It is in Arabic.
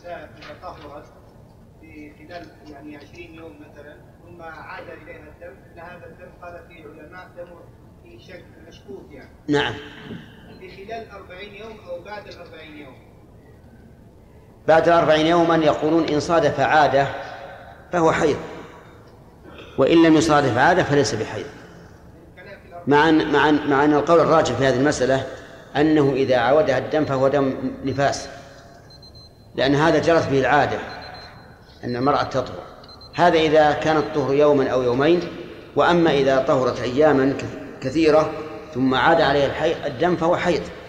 النساء إذا طهرت في خلال يعني 20 يوم مثلا ثم عاد إليها الدم، أن هذا الدم قال فيه العلماء دم في شك مشكوك يعني. نعم. في خلال 40 يوم أو بعد 40 يوم؟ بعد 40 يوما يقولون إن صادف عادة فهو حيض، وإن لم يصادف عادة فليس بحيض. مع أن القول الراجح في هذه المسألة أنه إذا عودها الدم فهو دم نفاس، لأن هذا جرت به العادة أن المرأة تطهر. هذا إذا كانت طهر يوما أو يومين، وأما إذا طهرت أياما كثيرة ثم عاد عليها الدم فهو حيض.